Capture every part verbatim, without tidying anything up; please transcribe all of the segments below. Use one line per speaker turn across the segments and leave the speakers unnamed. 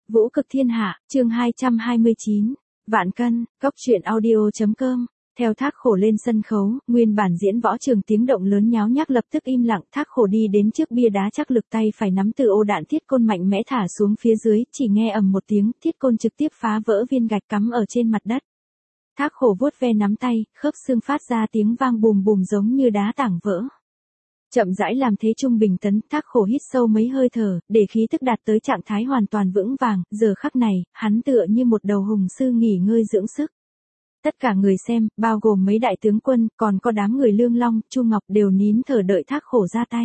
Vũ cực thiên hạ, chương hai trăm hai mươi chín, Vạn cân, cốc truyện audio.com. Theo Thác Khổ lên sân khấu, nguyên bản diễn võ trường tiếng động lớn nháo nhác lập tức im lặng. Thác Khổ đi đến trước bia đá chắc lực, tay phải nắm từ ô đạn thiết côn mạnh mẽ thả xuống phía dưới, chỉ nghe ầm một tiếng, thiết côn trực tiếp phá vỡ viên gạch cắm ở trên mặt đất. Thác Khổ vuốt ve nắm tay, khớp xương phát ra tiếng vang bùm bùm giống như đá tảng vỡ. Chậm rãi làm thế trung bình tấn, Thác Khổ hít sâu mấy hơi thở, để khí tức đạt tới trạng thái hoàn toàn vững vàng. Giờ khắc này, hắn tựa như một đầu hùng sư nghỉ ngơi dưỡng sức. Tất cả người xem, bao gồm mấy đại tướng quân, còn có đám người Lương Long, Chu Ngọc đều nín thở đợi Thác Khổ ra tay.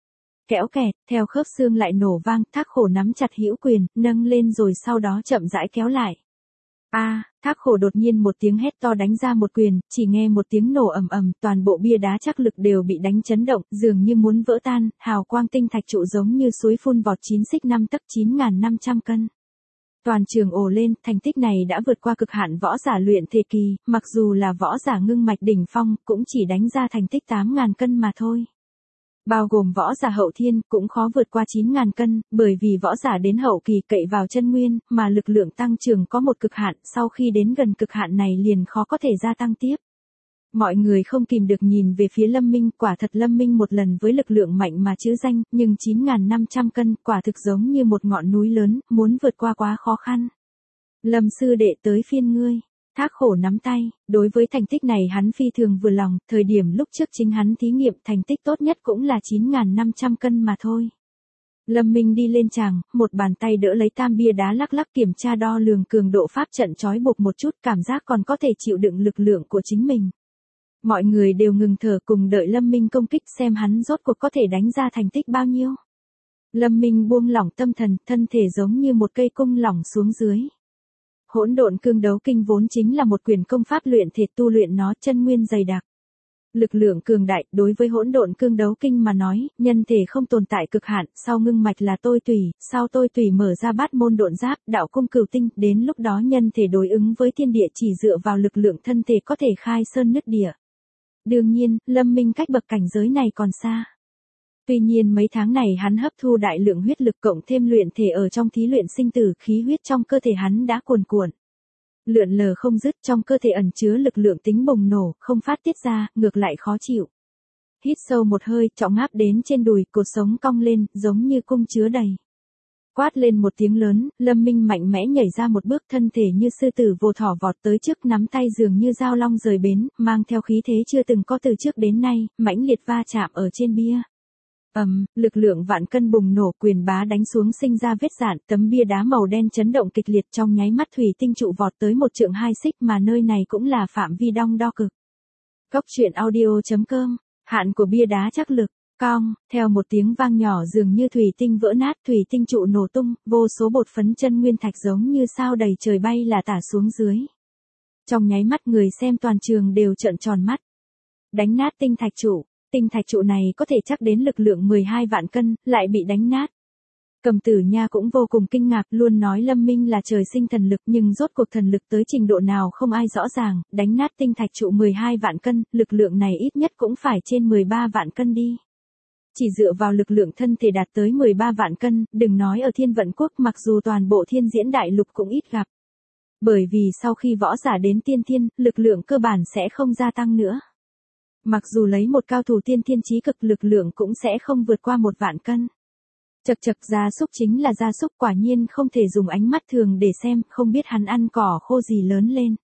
Kéo kẹt, theo khớp xương lại nổ vang, Thác Khổ nắm chặt hữu quyền, nâng lên rồi sau đó chậm rãi kéo lại. A, à, Thác Khổ đột nhiên một tiếng hét to đánh ra một quyền, chỉ nghe một tiếng nổ ầm ầm, toàn bộ bia đá chắc lực đều bị đánh chấn động, dường như muốn vỡ tan, hào quang tinh thạch trụ giống như suối phun vọt chín xích năm tấc chín nghìn năm trăm cân. Toàn trường ồ lên, thành tích này đã vượt qua cực hạn võ giả luyện thể kỳ, mặc dù là võ giả ngưng mạch đỉnh phong, cũng chỉ đánh ra thành tích tám nghìn cân mà thôi. Bao gồm võ giả hậu thiên, cũng khó vượt qua chín nghìn cân, bởi vì võ giả đến hậu kỳ cậy vào chân nguyên, mà lực lượng tăng trưởng có một cực hạn, sau khi đến gần cực hạn này liền khó có thể gia tăng tiếp. Mọi người không kìm được nhìn về phía Lâm Minh, quả thật Lâm Minh một lần với lực lượng mạnh mà chữ danh, nhưng chín nghìn năm trăm cân, quả thực giống như một ngọn núi lớn, muốn vượt qua quá khó khăn. Lâm sư đệ tới phiên ngươi. Thác Khổ nắm tay, đối với thành tích này hắn phi thường vừa lòng, thời điểm lúc trước chính hắn thí nghiệm thành tích tốt nhất cũng là chín nghìn năm trăm cân mà thôi. Lâm Minh đi lên tràng, một bàn tay đỡ lấy tam bia đá lắc lắc kiểm tra đo lường cường độ pháp trận trói buộc một chút, cảm giác còn có thể chịu đựng lực lượng của chính mình. Mọi người đều ngừng thở cùng đợi Lâm Minh công kích xem hắn rốt cuộc có thể đánh ra thành tích bao nhiêu. Lâm Minh buông lỏng tâm thần, thân thể giống như một cây cung lỏng xuống dưới. Hỗn độn cương đấu kinh vốn chính là một quyền công pháp luyện thể, tu luyện nó chân nguyên dày đặc. Lực lượng cường đại, đối với hỗn độn cương đấu kinh mà nói, nhân thể không tồn tại cực hạn, sau ngưng mạch là tôi tùy, sau tôi tùy mở ra bát môn độn giáp, đạo cung cửu tinh, đến lúc đó nhân thể đối ứng với thiên địa chỉ dựa vào lực lượng thân thể có thể khai sơn nứt địa. Đương nhiên, Lâm Minh cách bậc cảnh giới này còn xa. Tuy nhiên mấy tháng này hắn hấp thu đại lượng huyết lực cộng thêm luyện thể ở trong thí luyện sinh tử, khí huyết trong cơ thể hắn đã cuồn cuộn. Lượn lờ không dứt, trong cơ thể ẩn chứa lực lượng tính bùng nổ, không phát tiết ra, ngược lại khó chịu. Hít sâu một hơi, trọng áp đến trên đùi, cột sống cong lên, giống như cung chứa đầy. Quát lên một tiếng lớn, Lâm Minh mạnh mẽ nhảy ra một bước, thân thể như sư tử vô thỏ vọt tới trước, nắm tay dường như dao long rời bến, mang theo khí thế chưa từng có từ trước đến nay, mãnh liệt va chạm ở trên bia. Ầm, um, lực lượng vạn cân bùng nổ, quyền bá đánh xuống sinh ra vết rạn, tấm bia đá màu đen chấn động kịch liệt, trong nháy mắt thủy tinh trụ vọt tới một trượng hai xích, mà nơi này cũng là phạm vi đong đo cực. Cốc truyện audio.com, hạn của bia đá chắc lực, cong, theo một tiếng vang nhỏ dường như thủy tinh vỡ nát, thủy tinh trụ nổ tung, vô số bột phấn chân nguyên thạch giống như sao đầy trời bay là tả xuống dưới. Trong nháy mắt người xem toàn trường đều trợn tròn mắt. Đánh nát tinh thạch trụ. Tinh thạch trụ này có thể chắc đến lực lượng mười hai vạn cân, lại bị đánh nát. Cầm Tử Nha cũng vô cùng kinh ngạc, luôn nói Lâm Minh là trời sinh thần lực, nhưng rốt cuộc thần lực tới trình độ nào không ai rõ ràng, đánh nát tinh thạch trụ mười hai vạn cân, lực lượng này ít nhất cũng phải trên mười ba vạn cân đi. Chỉ dựa vào lực lượng thân thể đạt tới mười ba vạn cân, đừng nói ở Thiên Vận Quốc, mặc dù toàn bộ Thiên Diễn Đại Lục cũng ít gặp. Bởi vì sau khi võ giả đến tiên thiên, lực lượng cơ bản sẽ không gia tăng nữa. Mặc dù lấy một cao thủ tiên thiên chí cực, lực lượng cũng sẽ không vượt qua một vạn cân. Chật chật, gia súc chính là gia súc, quả nhiên không thể dùng ánh mắt thường để xem, không biết hắn ăn cỏ khô gì lớn lên.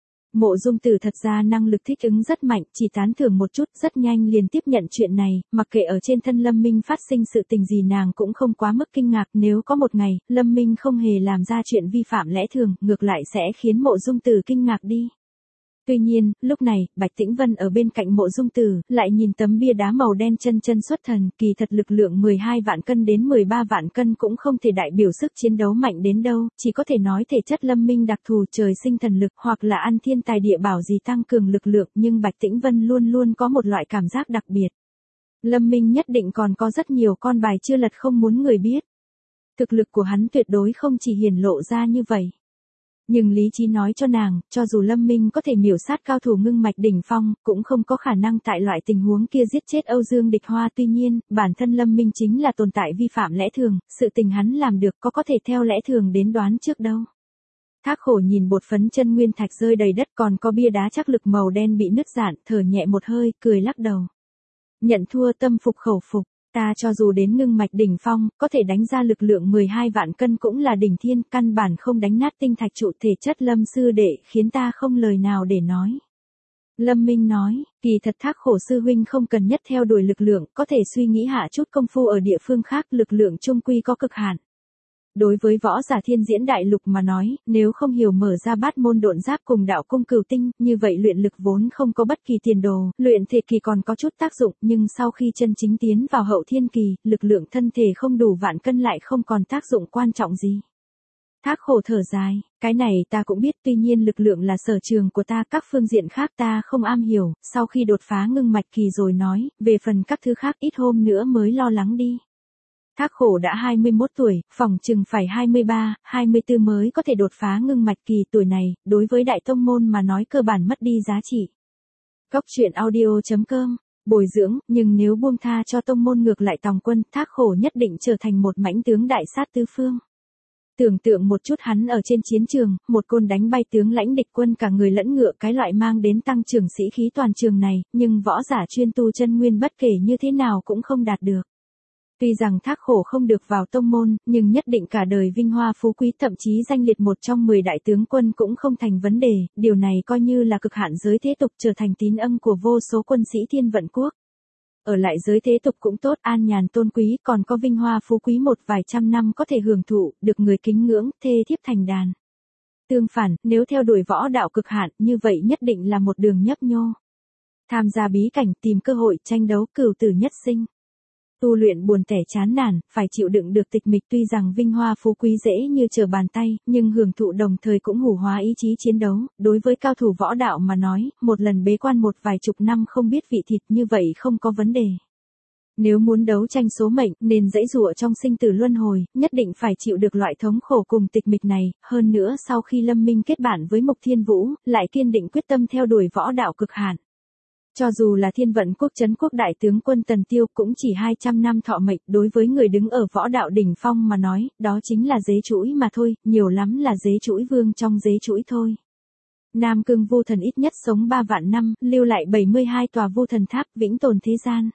Mộ Dung Tử thật ra năng lực thích ứng rất mạnh, chỉ tán thưởng một chút, rất nhanh liền tiếp nhận chuyện này, mặc kệ ở trên thân Lâm Minh phát sinh sự tình gì nàng cũng không quá mức kinh ngạc, nếu có một ngày, Lâm Minh không hề làm ra chuyện vi phạm lẽ thường, ngược lại sẽ khiến Mộ Dung Tử kinh ngạc đi. Tuy nhiên, lúc này, Bạch Tĩnh Vân ở bên cạnh Mộ Dung Tử, lại nhìn tấm bia đá màu đen chân chân xuất thần, kỳ thật lực lượng mười hai vạn cân đến mười ba vạn cân cũng không thể đại biểu sức chiến đấu mạnh đến đâu, chỉ có thể nói thể chất Lâm Minh đặc thù trời sinh thần lực, hoặc là ăn thiên tài địa bảo gì tăng cường lực lượng, nhưng Bạch Tĩnh Vân luôn luôn có một loại cảm giác đặc biệt. Lâm Minh nhất định còn có rất nhiều con bài chưa lật không muốn người biết. Thực lực của hắn tuyệt đối không chỉ hiển lộ ra như vậy. Nhưng lý trí nói cho nàng, cho dù Lâm Minh có thể miểu sát cao thủ ngưng mạch đỉnh phong, cũng không có khả năng tại loại tình huống kia giết chết Âu Dương Địch Hoa. Tuy nhiên, bản thân Lâm Minh chính là tồn tại vi phạm lẽ thường, sự tình hắn làm được có có thể theo lẽ thường đến đoán trước đâu. Thác Khổ nhìn bột phấn chân nguyên thạch rơi đầy đất, còn có bia đá chắc lực màu đen bị nứt rạn, thở nhẹ một hơi, cười lắc đầu. Nhận thua, tâm phục khẩu phục. Ta cho dù đến ngưng mạch đỉnh phong, có thể đánh ra lực lượng mười hai vạn cân cũng là đỉnh thiên, căn bản không đánh nát tinh thạch trụ thể chất Lâm sư đệ, khiến ta không lời nào để nói. Lâm Minh nói, kỳ thật Thác Khổ sư huynh không cần nhất theo đuổi lực lượng, có thể suy nghĩ hạ chút công phu ở địa phương khác, lực lượng chung quy có cực hạn. Đối với võ giả thiên diễn đại lục mà nói, nếu không hiểu mở ra bát môn độn giáp cùng đạo cung cửu tinh, như vậy luyện lực vốn không có bất kỳ tiền đồ, luyện thể kỳ còn có chút tác dụng, nhưng sau khi chân chính tiến vào hậu thiên kỳ, lực lượng thân thể không đủ vạn cân lại không còn tác dụng quan trọng gì. Thác Khổ thở dài, cái này ta cũng biết, tuy nhiên lực lượng là sở trường của ta, các phương diện khác ta không am hiểu, sau khi đột phá ngưng mạch kỳ rồi nói, về phần các thứ khác ít hôm nữa mới lo lắng đi. Thác Khổ đã hai mươi mốt tuổi, phỏng chừng phải hai mươi ba, hai mươi tư mới có thể đột phá ngưng mạch kỳ, tuổi này, đối với đại tông môn mà nói cơ bản mất đi giá trị. Cốc truyện audio chấm com, bồi dưỡng, nhưng nếu buông tha cho tông môn ngược lại tòng quân, Thác Khổ nhất định trở thành một mãnh tướng đại sát tứ phương. Tưởng tượng một chút hắn ở trên chiến trường, một côn đánh bay tướng lãnh địch quân cả người lẫn ngựa, cái loại mang đến tăng trưởng sĩ khí toàn trường này, nhưng võ giả chuyên tu chân nguyên bất kể như thế nào cũng không đạt được. Tuy rằng Thác Khổ không được vào tông môn, nhưng nhất định cả đời vinh hoa phú quý, thậm chí danh liệt một trong mười đại tướng quân cũng không thành vấn đề, điều này coi như là cực hạn giới thế tục, trở thành tín ân của vô số quân sĩ thiên vận quốc. Ở lại giới thế tục cũng tốt, an nhàn tôn quý, còn có vinh hoa phú quý một vài trăm năm có thể hưởng thụ, được người kính ngưỡng, thê thiếp thành đàn. Tương phản, nếu theo đuổi võ đạo cực hạn, như vậy nhất định là một đường nhấp nhô. Tham gia bí cảnh, tìm cơ hội, tranh đấu, cửu tử nhất sinh. Tu luyện buồn tẻ chán nản, phải chịu đựng được tịch mịch, tuy rằng vinh hoa phú quý dễ như trở bàn tay, nhưng hưởng thụ đồng thời cũng hủ hóa ý chí chiến đấu, đối với cao thủ võ đạo mà nói, một lần bế quan một vài chục năm không biết vị thịt như vậy không có vấn đề. Nếu muốn đấu tranh số mệnh, nên dãy dụa trong sinh tử luân hồi, nhất định phải chịu được loại thống khổ cùng tịch mịch này, hơn nữa sau khi Lâm Minh kết bạn với Mục Thiên Vũ, lại kiên định quyết tâm theo đuổi võ đạo cực hạn. Cho dù là thiên vận quốc trấn quốc đại tướng quân Tần Tiêu cũng chỉ hai trăm năm thọ mệnh, đối với người đứng ở võ đạo đỉnh phong mà nói, đó chính là dế chuỗi mà thôi, nhiều lắm là dế chuỗi vương trong dế chuỗi thôi. Nam Cương Vu Thần ít nhất sống ba vạn năm, lưu lại bảy mươi hai tòa Vu Thần tháp, vĩnh tồn thế gian.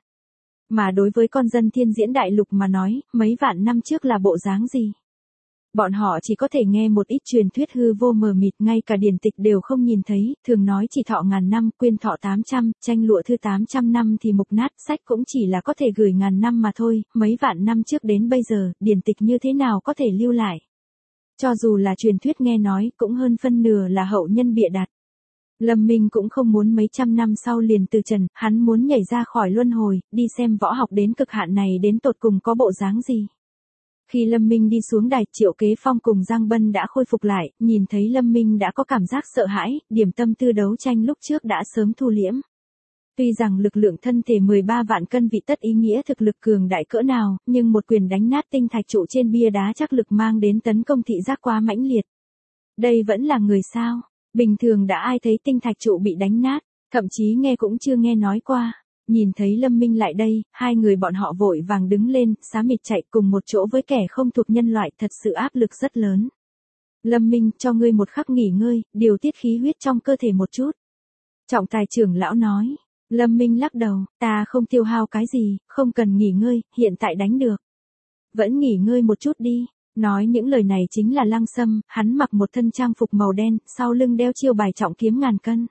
Mà đối với con dân thiên diễn đại lục mà nói, mấy vạn năm trước là bộ dáng gì? Bọn họ chỉ có thể nghe một ít truyền thuyết hư vô mờ mịt, ngay cả điển tịch đều không nhìn thấy, thường nói chỉ thọ ngàn năm, quyên thọ tám trăm, tranh lụa thư tám trăm năm thì mục nát, sách cũng chỉ là có thể gửi ngàn năm mà thôi, mấy vạn năm trước đến bây giờ, điển tịch như thế nào có thể lưu lại. Cho dù là truyền thuyết nghe nói, cũng hơn phân nửa là hậu nhân bịa đặt. Lâm Minh cũng không muốn mấy trăm năm sau liền từ trần, hắn muốn nhảy ra khỏi luân hồi, đi xem võ học đến cực hạn này đến tột cùng có bộ dáng gì. Khi Lâm Minh đi xuống đài, Triệu Kế Phong cùng Giang Bân đã khôi phục lại, nhìn thấy Lâm Minh đã có cảm giác sợ hãi, điểm tâm tư đấu tranh lúc trước đã sớm thu liễm. Tuy rằng lực lượng thân thể mười ba vạn cân vị tất ý nghĩa thực lực cường đại cỡ nào, nhưng một quyền đánh nát tinh thạch trụ trên bia đá chắc lực mang đến tấn công thị giác quá mãnh liệt. Đây vẫn là người sao? Bình thường đã ai thấy tinh thạch trụ bị đánh nát, thậm chí nghe cũng chưa nghe nói qua. Nhìn thấy Lâm Minh lại đây, hai người bọn họ vội vàng đứng lên, xá mịt chạy cùng một chỗ với kẻ không thuộc nhân loại, thật sự áp lực rất lớn. Lâm Minh, cho ngươi một khắc nghỉ ngơi, điều tiết khí huyết trong cơ thể một chút. Trọng tài trưởng lão nói. Lâm Minh lắc đầu, ta không tiêu hao cái gì, không cần nghỉ ngơi, hiện tại đánh được. Vẫn nghỉ ngơi một chút đi. Nói những lời này chính là Lăng Sâm, hắn mặc một thân trang phục màu đen, sau lưng đeo chiêu bài trọng kiếm ngàn cân.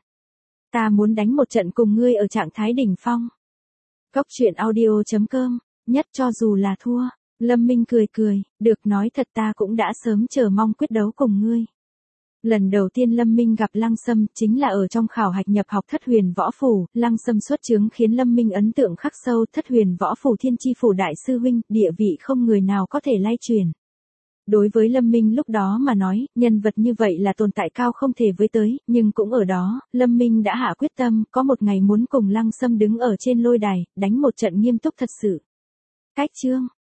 Ta muốn đánh một trận cùng ngươi ở trạng thái đỉnh phong. Cốc truyện audio chấm com, nhất cho dù là thua. Lâm Minh cười cười, được, nói thật ta cũng đã sớm chờ mong quyết đấu cùng ngươi. Lần đầu tiên Lâm Minh gặp Lăng Sâm chính là ở trong khảo hạch nhập học Thất Huyền Võ Phủ, Lăng Sâm xuất chứng khiến Lâm Minh ấn tượng khắc sâu. Thất Huyền Võ Phủ Thiên Chi Phủ đại sư huynh, địa vị không người nào có thể lay truyền. Đối với Lâm Minh lúc đó mà nói, nhân vật như vậy là tồn tại cao không thể với tới, nhưng cũng ở đó, Lâm Minh đã hạ quyết tâm, có một ngày muốn cùng Lăng Sâm đứng ở trên lôi đài, đánh một trận nghiêm túc thật sự. Cách chương